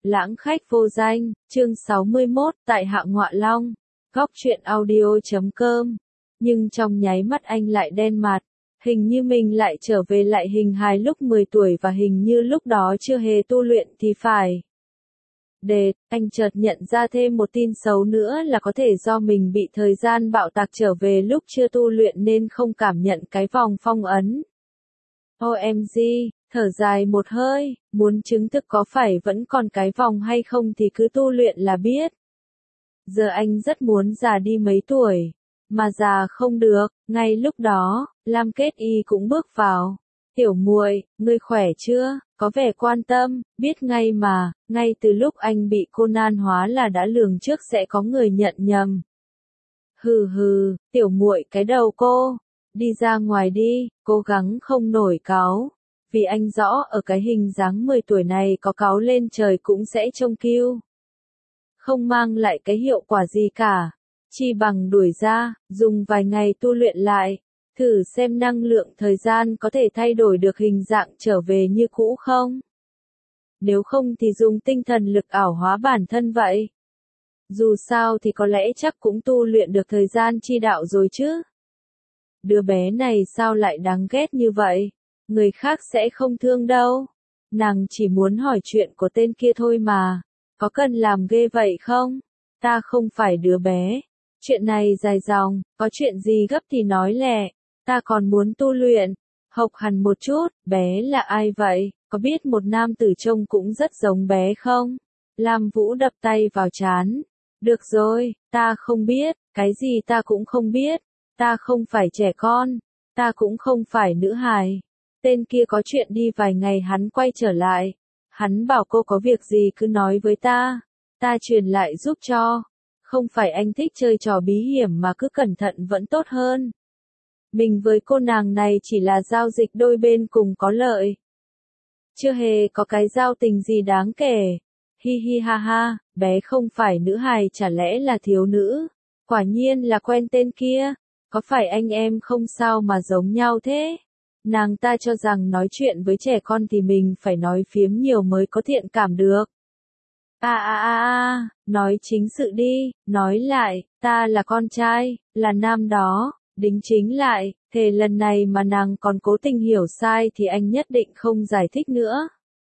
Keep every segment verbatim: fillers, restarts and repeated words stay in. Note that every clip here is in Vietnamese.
Lãng khách vô danh, chương sáu mươi mốt, tại Hạ Ngọa Long, góc truyện audio chấm com. Nhưng trong nháy mắt anh lại đen mặt, hình như mình lại trở về lại hình hài lúc mười tuổi và hình như lúc đó chưa hề tu luyện thì phải. Đệt, anh chợt nhận ra thêm một tin xấu nữa là có thể do mình bị thời gian bạo tạc trở về lúc chưa tu luyện nên không cảm nhận cái vòng phong ấn. ô em giê, thở dài một hơi, muốn chứng thực có phải vẫn còn cái vòng hay không thì cứ tu luyện là biết. Giờ anh rất muốn già đi mấy tuổi, mà già không được, ngay lúc đó, Lam Kết Y cũng bước vào. Tiểu muội, ngươi khỏe chưa? Có vẻ quan tâm, biết ngay mà, ngay từ lúc anh bị Conan hóa là đã lường trước sẽ có người nhận nhầm. Hừ hừ, tiểu muội cái đầu cô, đi ra ngoài đi, cố gắng không nổi cáu. Vì anh rõ ở cái hình dáng mười tuổi này có cáu lên trời cũng sẽ trông kiêu. Không mang lại cái hiệu quả gì cả. Chi bằng đuổi ra, dùng vài ngày tu luyện lại. Thử xem năng lượng thời gian có thể thay đổi được hình dạng trở về như cũ không? Nếu không thì dùng tinh thần lực ảo hóa bản thân vậy. Dù sao thì có lẽ chắc cũng tu luyện được thời gian chi đạo rồi chứ. Đứa bé này sao lại đáng ghét như vậy? Người khác sẽ không thương đâu. Nàng chỉ muốn hỏi chuyện của tên kia thôi mà. Có cần làm ghê vậy không? Ta không phải đứa bé. Chuyện này dài dòng, có chuyện gì gấp thì nói lẹ. Ta còn muốn tu luyện. Hộc hằn một chút, bé là ai vậy? Có biết một nam tử trông cũng rất giống bé không? Lam Vũ đập tay vào trán. Được rồi, ta không biết, cái gì ta cũng không biết. Ta không phải trẻ con, ta cũng không phải nữ hài. Tên kia có chuyện đi vài ngày hắn quay trở lại. Hắn bảo cô có việc gì cứ nói với ta. Ta truyền lại giúp cho. Không phải anh thích chơi trò bí hiểm mà cứ cẩn thận vẫn tốt hơn. Mình với cô nàng này chỉ là giao dịch đôi bên cùng có lợi. Chưa hề có cái giao tình gì đáng kể. Hi hi ha ha, bé không phải nữ hài chả lẽ là thiếu nữ. Quả nhiên là quen tên kia. Có phải anh em không sao mà giống nhau thế? Nàng ta cho rằng nói chuyện với trẻ con thì mình phải nói phiếm nhiều mới có thiện cảm được. À à à à, nói chính sự đi, nói lại, ta là con trai, là nam đó, đính chính lại, thề lần này mà nàng còn cố tình hiểu sai thì anh nhất định không giải thích nữa.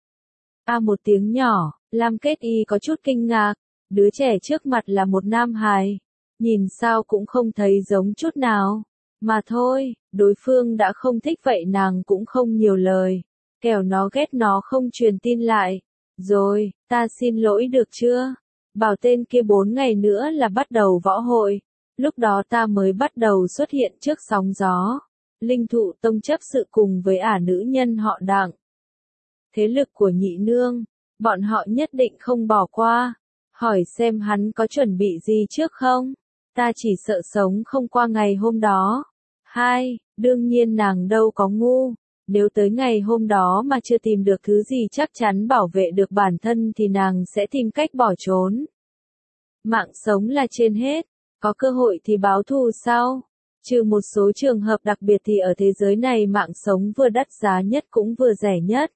À một tiếng nhỏ, Lam Kết Y có chút kinh ngạc, đứa trẻ trước mặt là một nam hài, nhìn sao cũng không thấy giống chút nào. Mà thôi, đối phương đã không thích vậy nàng cũng không nhiều lời, kẻo nó ghét nó không truyền tin lại. Rồi, ta xin lỗi được chưa? Bảo tên kia bốn ngày nữa là bắt đầu võ hội. Lúc đó ta mới bắt đầu xuất hiện trước sóng gió. Linh Thụ Tông chấp sự cùng với ả nữ nhân họ Đặng. Thế lực của nhị nương, bọn họ nhất định không bỏ qua. Hỏi xem hắn có chuẩn bị gì trước không? Ta chỉ sợ sống không qua ngày hôm đó. Hai, đương nhiên nàng đâu có ngu. Nếu tới ngày hôm đó mà chưa tìm được thứ gì chắc chắn bảo vệ được bản thân thì nàng sẽ tìm cách bỏ trốn. Mạng sống là trên hết, có cơ hội thì báo thù sau. Trừ một số trường hợp đặc biệt thì ở thế giới này mạng sống vừa đắt giá nhất cũng vừa rẻ nhất.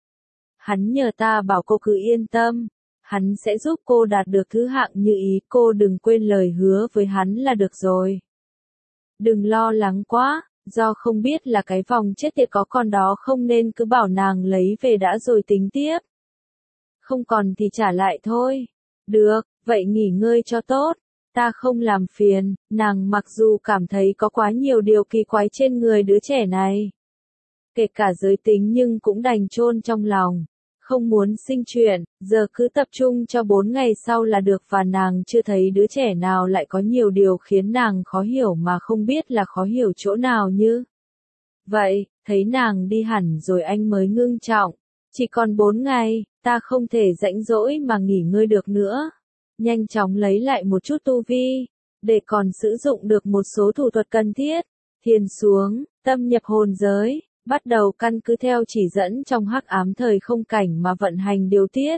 Hắn nhờ ta bảo cô cứ yên tâm, hắn sẽ giúp cô đạt được thứ hạng như ý, cô đừng quên lời hứa với hắn là được rồi. Đừng lo lắng quá. Do không biết là cái vòng chết tiệt có con đó không nên cứ bảo nàng lấy về đã rồi tính tiếp. Không còn thì trả lại thôi. Được, vậy nghỉ ngơi cho tốt. Ta không làm phiền, nàng mặc dù cảm thấy có quá nhiều điều kỳ quái trên người đứa trẻ này. Kể cả giới tính nhưng cũng đành chôn trong lòng. Không muốn sinh chuyện, giờ cứ tập trung cho bốn ngày sau là được và nàng chưa thấy đứa trẻ nào lại có nhiều điều khiến nàng khó hiểu mà không biết là khó hiểu chỗ nào như. Vậy, thấy nàng đi hẳn rồi anh mới ngưng trọng. Chỉ còn bốn ngày, ta không thể rãnh rỗi mà nghỉ ngơi được nữa. Nhanh chóng lấy lại một chút tu vi, để còn sử dụng được một số thủ thuật cần thiết. Thiền xuống, tâm nhập hồn giới. Bắt đầu căn cứ theo chỉ dẫn trong hắc ám thời không cảnh mà vận hành điều tiết.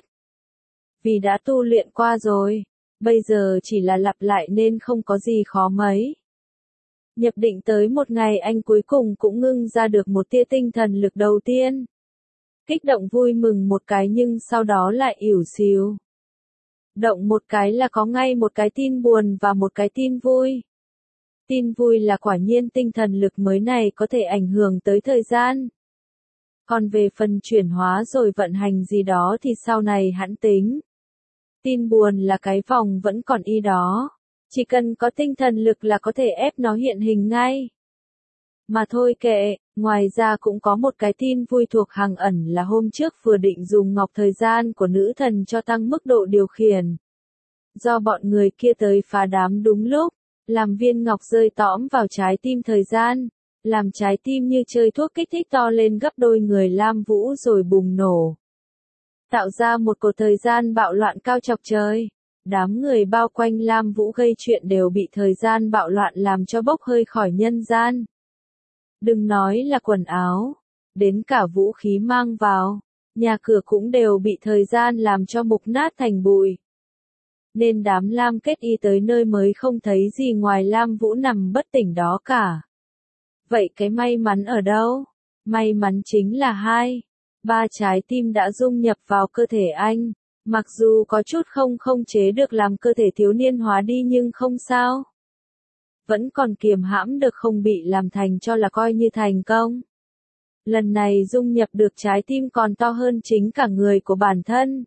Vì đã tu luyện qua rồi, bây giờ chỉ là lặp lại nên không có gì khó mấy. Nhập định tới một ngày anh cuối cùng cũng ngưng ra được một tia tinh thần lực đầu tiên. Kích động vui mừng một cái nhưng sau đó lại ỉu xìu. Động một cái là có ngay một cái tin buồn và một cái tin vui. Tin vui là quả nhiên tinh thần lực mới này có thể ảnh hưởng tới thời gian. Còn về phần chuyển hóa rồi vận hành gì đó thì sau này hẵng tính. Tin buồn là cái vòng vẫn còn y đó. Chỉ cần có tinh thần lực là có thể ép nó hiện hình ngay. Mà thôi kệ, ngoài ra cũng có một cái tin vui thuộc hàng ẩn là hôm trước vừa định dùng ngọc thời gian của nữ thần cho tăng mức độ điều khiển. Do bọn người kia tới phá đám đúng lúc, làm viên ngọc rơi tõm vào trái tim thời gian, làm trái tim như chơi thuốc kích thích to lên gấp đôi người Lam Vũ rồi bùng nổ. Tạo ra một cột thời gian bạo loạn cao chọc trời. Đám người bao quanh Lam Vũ gây chuyện đều bị thời gian bạo loạn làm cho bốc hơi khỏi nhân gian. Đừng nói là quần áo, đến cả vũ khí mang vào, nhà cửa cũng đều bị thời gian làm cho mục nát thành bụi. Nên đám Lam Kết Y tới nơi mới không thấy gì ngoài Lam Vũ nằm bất tỉnh đó cả. Vậy cái may mắn ở đâu? May mắn chính là hai, ba trái tim đã dung nhập vào cơ thể anh. Mặc dù có chút không không chế được làm cơ thể thiếu niên hóa đi nhưng không sao. Vẫn còn kiềm hãm được không bị làm thành cho là coi như thành công. Lần này dung nhập được trái tim còn to hơn chính cả người của bản thân.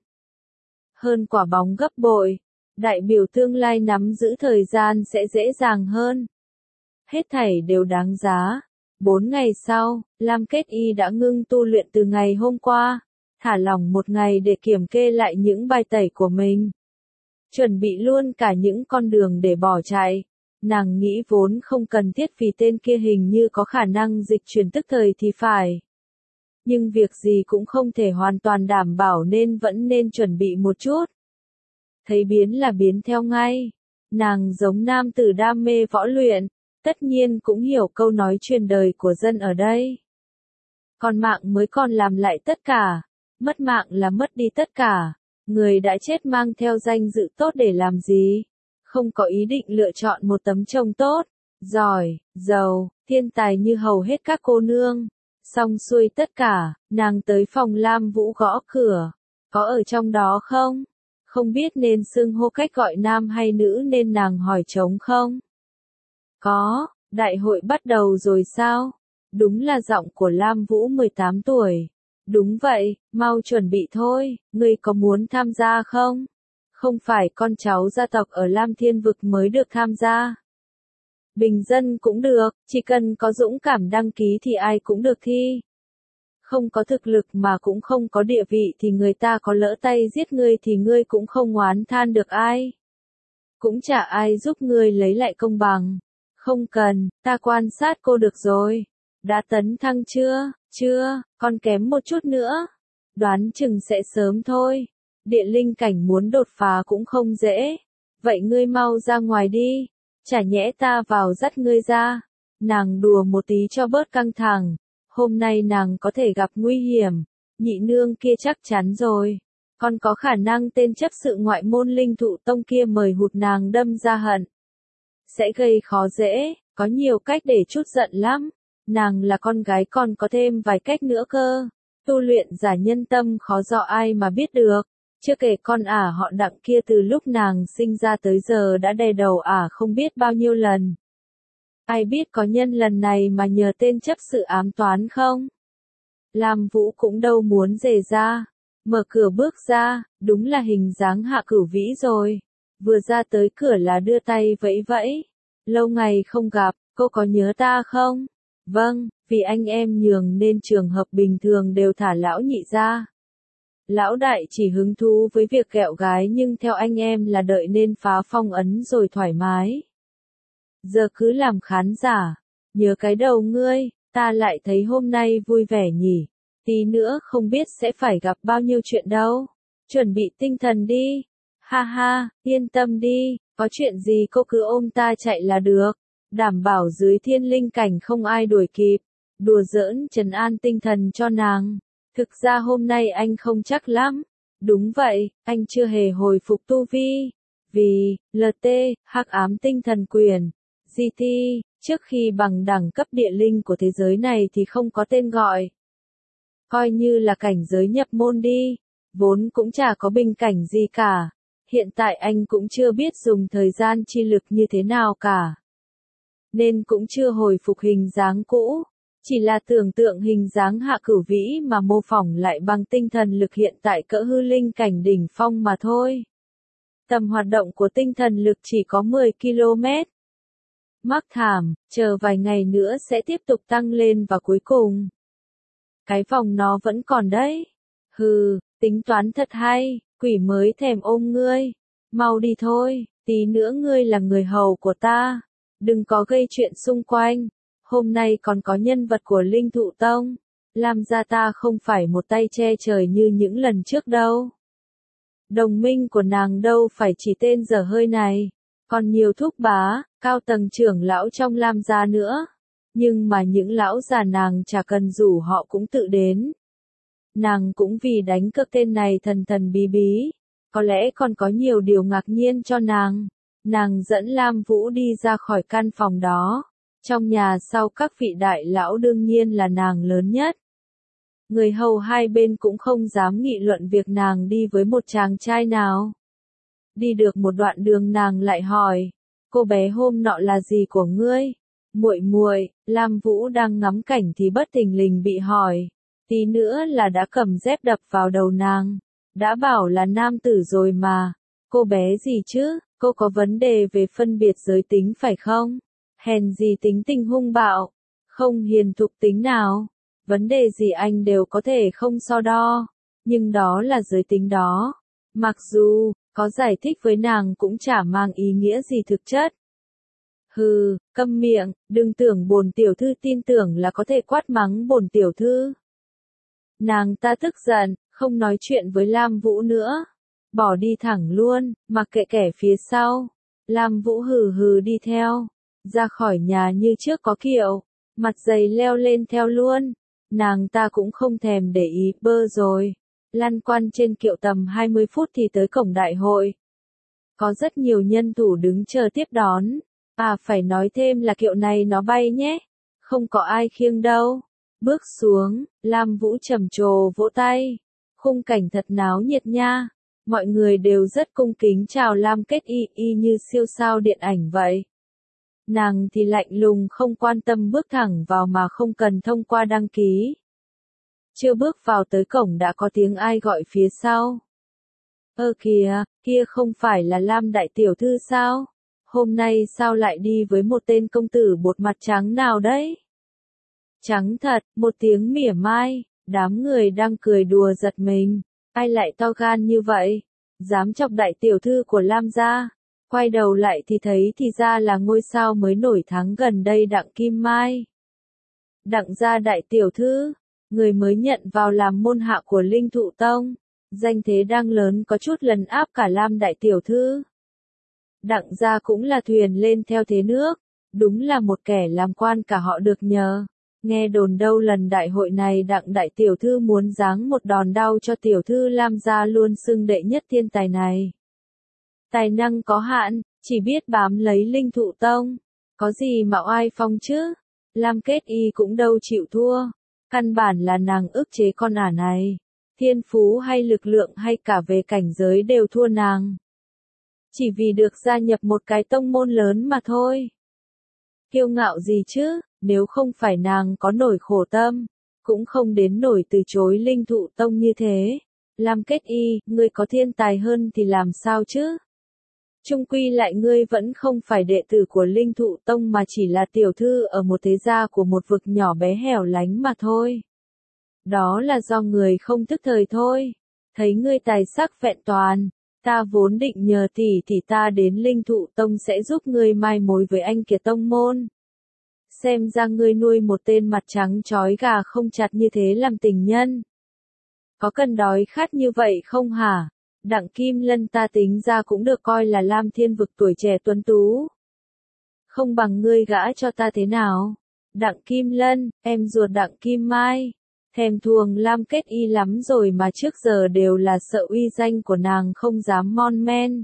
Hơn quả bóng gấp bội, đại biểu tương lai nắm giữ thời gian sẽ dễ dàng hơn. Hết thảy đều đáng giá. Bốn ngày sau, Lam Kết Y đã ngưng tu luyện từ ngày hôm qua. Thả lỏng một ngày để kiểm kê lại những bài tẩy của mình. Chuẩn bị luôn cả những con đường để bỏ chạy. Nàng nghĩ vốn không cần thiết vì tên kia hình như có khả năng dịch chuyển tức thời thì phải. Nhưng việc gì cũng không thể hoàn toàn đảm bảo nên vẫn nên chuẩn bị một chút. Thấy biến là biến theo ngay. Nàng giống nam tử đam mê võ luyện, tất nhiên cũng hiểu câu nói truyền đời của dân ở đây. Còn mạng mới còn làm lại tất cả. Mất mạng là mất đi tất cả. Người đã chết mang theo danh dự tốt để làm gì? Không có ý định lựa chọn một tấm chồng tốt, giỏi, giàu, thiên tài như hầu hết các cô nương. Xong xuôi tất cả, nàng tới phòng Lam Vũ gõ cửa. Có ở trong đó không? Không biết nên xưng hô cách gọi nam hay nữ nên nàng hỏi trống không? Có, đại hội bắt đầu rồi sao? Đúng là giọng của Lam Vũ mười tám tuổi. Đúng vậy, mau chuẩn bị thôi, ngươi có muốn tham gia không? Không phải con cháu gia tộc ở Lam Thiên Vực mới được tham gia. Bình dân cũng được, chỉ cần có dũng cảm đăng ký thì ai cũng được thi. Không có thực lực mà cũng không có địa vị thì người ta có lỡ tay giết ngươi thì ngươi cũng không oán than được ai. Cũng chả ai giúp ngươi lấy lại công bằng. Không cần, ta quan sát cô được rồi. Đã tấn thăng chưa? Chưa, còn kém một chút nữa. Đoán chừng sẽ sớm thôi. Địa linh cảnh muốn đột phá cũng không dễ. Vậy ngươi mau ra ngoài đi. Chả nhẽ ta vào dắt ngươi ra. Nàng đùa một tí cho bớt căng thẳng. Hôm nay nàng có thể gặp nguy hiểm. Nhị nương kia chắc chắn rồi. Còn có khả năng tên chấp sự ngoại môn linh thụ tông kia mời hụt nàng đâm ra hận. Sẽ gây khó dễ, có nhiều cách để chút giận lắm. Nàng là con gái còn có thêm vài cách nữa cơ. Tu luyện giả nhân tâm khó dò ai mà biết được. Chưa kể con ả họ Đặng kia từ lúc nàng sinh ra tới giờ đã đè đầu ả không biết bao nhiêu lần. Ai biết có nhân lần này mà nhờ tên chấp sự ám toán không? Lam Vũ cũng đâu muốn rề ra. Mở cửa bước ra, đúng là hình dáng Hạ Cửu Vĩ rồi. Vừa ra tới cửa là đưa tay vẫy vẫy. Lâu ngày không gặp, cô có nhớ ta không? Vâng, vì anh em nhường nên trường hợp bình thường đều thả lão nhị ra. Lão đại chỉ hứng thú với việc ghẹo gái nhưng theo anh em là đợi nên phá phong ấn rồi thoải mái. Giờ cứ làm khán giả, nhớ cái đầu ngươi, ta lại thấy hôm nay vui vẻ nhỉ. Tí nữa không biết sẽ phải gặp bao nhiêu chuyện đâu. Chuẩn bị tinh thần đi. Ha ha, yên tâm đi, có chuyện gì cô cứ ôm ta chạy là được. Đảm bảo dưới thiên linh cảnh không ai đuổi kịp. Đùa giỡn trấn an tinh thần cho nàng. Thực ra hôm nay anh không chắc lắm. Đúng vậy, anh chưa hề hồi phục tu vi. Vì, lờ tê, hắc ám tinh thần quyền, giê tê, trước khi bằng đẳng cấp địa linh của thế giới này thì không có tên gọi. coi như là cảnh giới nhập môn đi, vốn cũng chả có bình cảnh gì cả. Hiện tại anh cũng chưa biết dùng thời gian chi lực như thế nào cả. Nên cũng chưa hồi phục hình dáng cũ, chỉ là tưởng tượng hình dáng Hạ Cửu Vĩ mà mô phỏng lại bằng tinh thần lực hiện tại cỡ hư linh cảnh đỉnh phong mà thôi. Tầm hoạt động của tinh thần lực chỉ có mười ki lô mét. Mắc thảm, chờ vài ngày nữa sẽ tiếp tục tăng lên và cuối cùng. Cái vòng nó vẫn còn đấy. Hừ, tính toán thật hay, quỷ mới thèm ôm ngươi. Mau đi thôi, tí nữa ngươi là người hầu của ta. Đừng có gây chuyện xung quanh. Hôm nay còn có nhân vật của Linh Thụ Tông. Làm ra ta không phải một tay che trời như những lần trước đâu. Đồng minh của nàng đâu phải chỉ tên dở hơi này. Còn nhiều thúc bá, cao tầng trưởng lão trong Lam gia nữa. Nhưng mà những lão già nàng chả cần rủ họ cũng tự đến. Nàng cũng vì đánh cược tên này thần thần bí bí. Có lẽ còn có nhiều điều ngạc nhiên cho nàng. Nàng dẫn Lam Vũ đi ra khỏi căn phòng đó. Trong nhà sau các vị đại lão đương nhiên là nàng lớn nhất. Người hầu hai bên cũng không dám nghị luận việc nàng đi với một chàng trai nào. Đi được một đoạn đường nàng lại hỏi, cô bé hôm nọ là gì của ngươi? Muội muội, Lam Vũ đang ngắm cảnh thì bất thình lình bị hỏi, tí nữa là đã cầm dép đập vào đầu nàng. Đã bảo là nam tử rồi mà, cô bé gì chứ, cô có vấn đề về phân biệt giới tính phải không? Hèn gì tính tình hung bạo, không hiền thục tính nào, vấn đề gì anh đều có thể không so đo, nhưng đó là giới tính đó. Mặc dù, có giải thích với nàng cũng chả mang ý nghĩa gì thực chất. Hừ, câm miệng, đừng tưởng bổn tiểu thư tin tưởng là có thể quát mắng bổn tiểu thư. Nàng ta tức giận, không nói chuyện với Lam Vũ nữa. Bỏ đi thẳng luôn, mặc kệ kẻ phía sau. Lam Vũ hừ hừ đi theo. Ra khỏi nhà như trước có kiệu. Mặt dày leo lên theo luôn. Nàng ta cũng không thèm để ý bơ rồi. Lăn quăn trên kiệu tầm hai mươi phút thì tới cổng đại hội. Có rất nhiều nhân thủ đứng chờ tiếp đón. À phải nói thêm là kiệu này nó bay nhé. Không có ai khiêng đâu. Bước xuống, Lam Vũ trầm trồ vỗ tay. Khung cảnh thật náo nhiệt nha. Mọi người đều rất cung kính chào Lam Kết Y y như siêu sao điện ảnh vậy. Nàng thì lạnh lùng không quan tâm bước thẳng vào mà không cần thông qua đăng ký. Chưa bước vào tới cổng đã có tiếng ai gọi phía sau. Ơ kìa, kia không phải là Lam đại tiểu thư sao? Hôm nay sao lại đi với một tên công tử bột mặt trắng nào đấy? Trắng thật, một tiếng mỉa mai, đám người đang cười đùa giật mình. Ai lại to gan như vậy? Dám chọc đại tiểu thư của Lam gia. Quay đầu lại thì thấy thì ra là ngôi sao mới nổi tháng gần đây Đặng Kim Mai. Đặng gia đại tiểu thư, người mới nhận vào làm môn hạ của Linh Thụ Tông. Danh thế đang lớn có chút lấn áp cả Lam đại tiểu thư. Đặng gia cũng là thuyền lên theo thế nước. Đúng là một kẻ làm quan cả họ được nhờ. Nghe đồn đâu lần đại hội này Đặng đại tiểu thư muốn giáng một đòn đau cho tiểu thư Lam gia luôn xưng đệ nhất thiên tài này. Tài năng có hạn, chỉ biết bám lấy Linh Thụ Tông. Có gì mà oai phong chứ? Lam Kết Y cũng đâu chịu thua. Căn bản là nàng ức chế con ả này. Thiên phú hay lực lượng hay cả về cảnh giới đều thua nàng. Chỉ vì được gia nhập một cái tông môn lớn mà thôi. Kiêu ngạo gì chứ, nếu không phải nàng có nổi khổ tâm, cũng không đến nổi từ chối Linh Thụ Tông như thế. Lam Kết Y, ngươi có thiên tài hơn thì làm sao chứ? Chung quy lại ngươi vẫn không phải đệ tử của Linh Thụ Tông mà chỉ là tiểu thư ở một thế gia của một vực nhỏ bé hẻo lánh mà thôi. Đó là do người không thức thời thôi. Thấy ngươi tài sắc vẹn toàn, ta vốn định nhờ tỷ tỷ ta đến Linh Thụ Tông sẽ giúp ngươi mai mối với anh kia tông môn. Xem ra ngươi nuôi một tên mặt trắng trói gà không chặt như thế làm tình nhân. Có cần đói khát như vậy không hả? Đặng Kim Lân ta tính ra cũng được coi là Lam Thiên vực tuổi trẻ tuấn tú. Không bằng ngươi gã cho ta thế nào? Đặng Kim Lân, em ruột Đặng Kim Mai. Thèm thuồng Lam Kết Y lắm rồi mà trước giờ đều là sợ uy danh của nàng không dám mon men.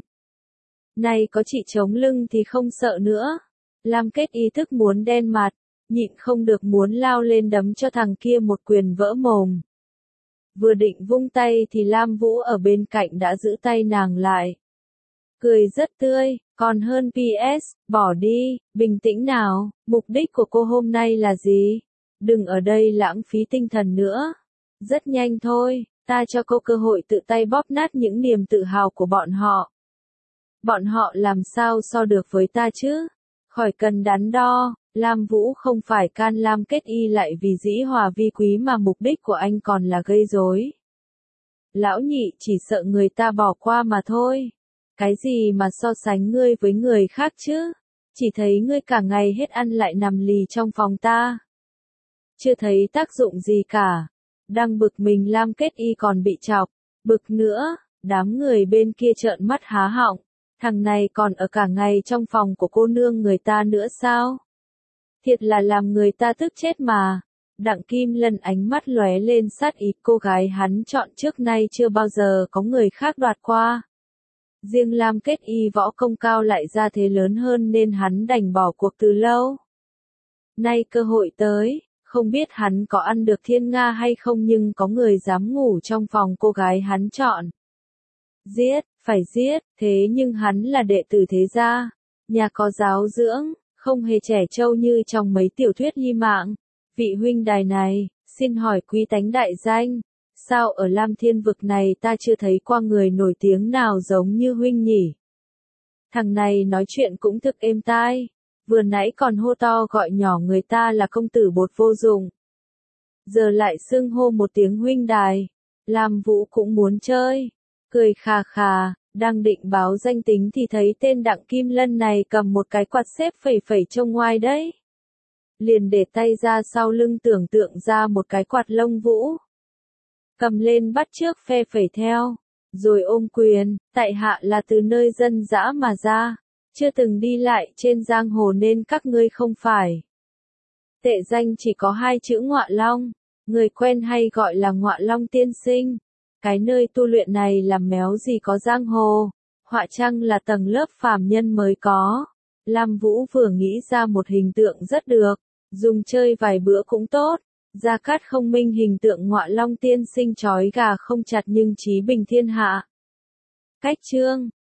Nay có chị chống lưng thì không sợ nữa. Lam Kết Y thức muốn đen mặt, nhịn không được muốn lao lên đấm cho thằng kia một quyền vỡ mồm. Vừa định vung tay thì Lam Vũ ở bên cạnh đã giữ tay nàng lại. Cười rất tươi, còn hơn pê ét, bỏ đi, bình tĩnh nào, mục đích của cô hôm nay là gì? Đừng ở đây lãng phí tinh thần nữa. Rất nhanh thôi, ta cho cô cơ hội tự tay bóp nát những niềm tự hào của bọn họ. Bọn họ làm sao so được với ta chứ? Khỏi cần đắn đo, Lam Vũ không phải can Lam Kết Y lại vì dĩ hòa vi quý mà mục đích của anh còn là gây rối. Lão nhị chỉ sợ người ta bỏ qua mà thôi. Cái gì mà so sánh ngươi với người khác chứ? Chỉ thấy ngươi cả ngày hết ăn lại nằm lì trong phòng ta. Chưa thấy tác dụng gì cả. Đang bực mình Lam Kết Y còn bị chọc. Bực nữa, đám người bên kia trợn mắt há họng. Thằng này còn ở cả ngày trong phòng của cô nương người ta nữa sao? Thiệt là làm người ta tức chết mà. Đặng Kim Lân ánh mắt lóe lên sát ý, cô gái hắn chọn trước nay chưa bao giờ có người khác đoạt qua. Riêng Lam Kết Y võ công cao lại ra thế lớn hơn nên hắn đành bỏ cuộc từ lâu. Nay cơ hội tới, không biết hắn có ăn được thiên nga hay không nhưng có người dám ngủ trong phòng cô gái hắn chọn. Giết, phải giết, thế nhưng hắn là đệ tử thế gia, nhà có giáo dưỡng, không hề trẻ trâu như trong mấy tiểu thuyết hy mạng. Vị huynh đài này, xin hỏi quý tánh đại danh, sao ở Lam Thiên vực này ta chưa thấy qua người nổi tiếng nào giống như huynh nhỉ? Thằng này nói chuyện cũng thực êm tai, vừa nãy còn hô to gọi nhỏ người ta là công tử bột vô dụng. Giờ lại xưng hô một tiếng huynh đài, Lam Vũ cũng muốn chơi, cười khà khà, đang định báo danh tính thì thấy tên Đặng Kim Lân này cầm một cái quạt xếp phẩy phẩy trông ngoai đấy. Liền để tay ra sau lưng tưởng tượng ra một cái quạt lông vũ. Cầm lên bắt trước phe phẩy theo, rồi ôm quyền, tại hạ là từ nơi dân dã mà ra, chưa từng đi lại trên giang hồ nên các ngươi không phải. Tệ danh chỉ có hai chữ Ngọa Long, người quen hay gọi là Ngọa Long tiên sinh. Cái nơi tu luyện này làm méo gì có giang hồ, họa chăng là tầng lớp phàm nhân mới có. Lam Vũ vừa nghĩ ra một hình tượng rất được, dùng chơi vài bữa cũng tốt. Gia Cát Không minh hình tượng Ngọa Long tiên sinh chói gà không chặt nhưng trí bình thiên hạ. Cách chương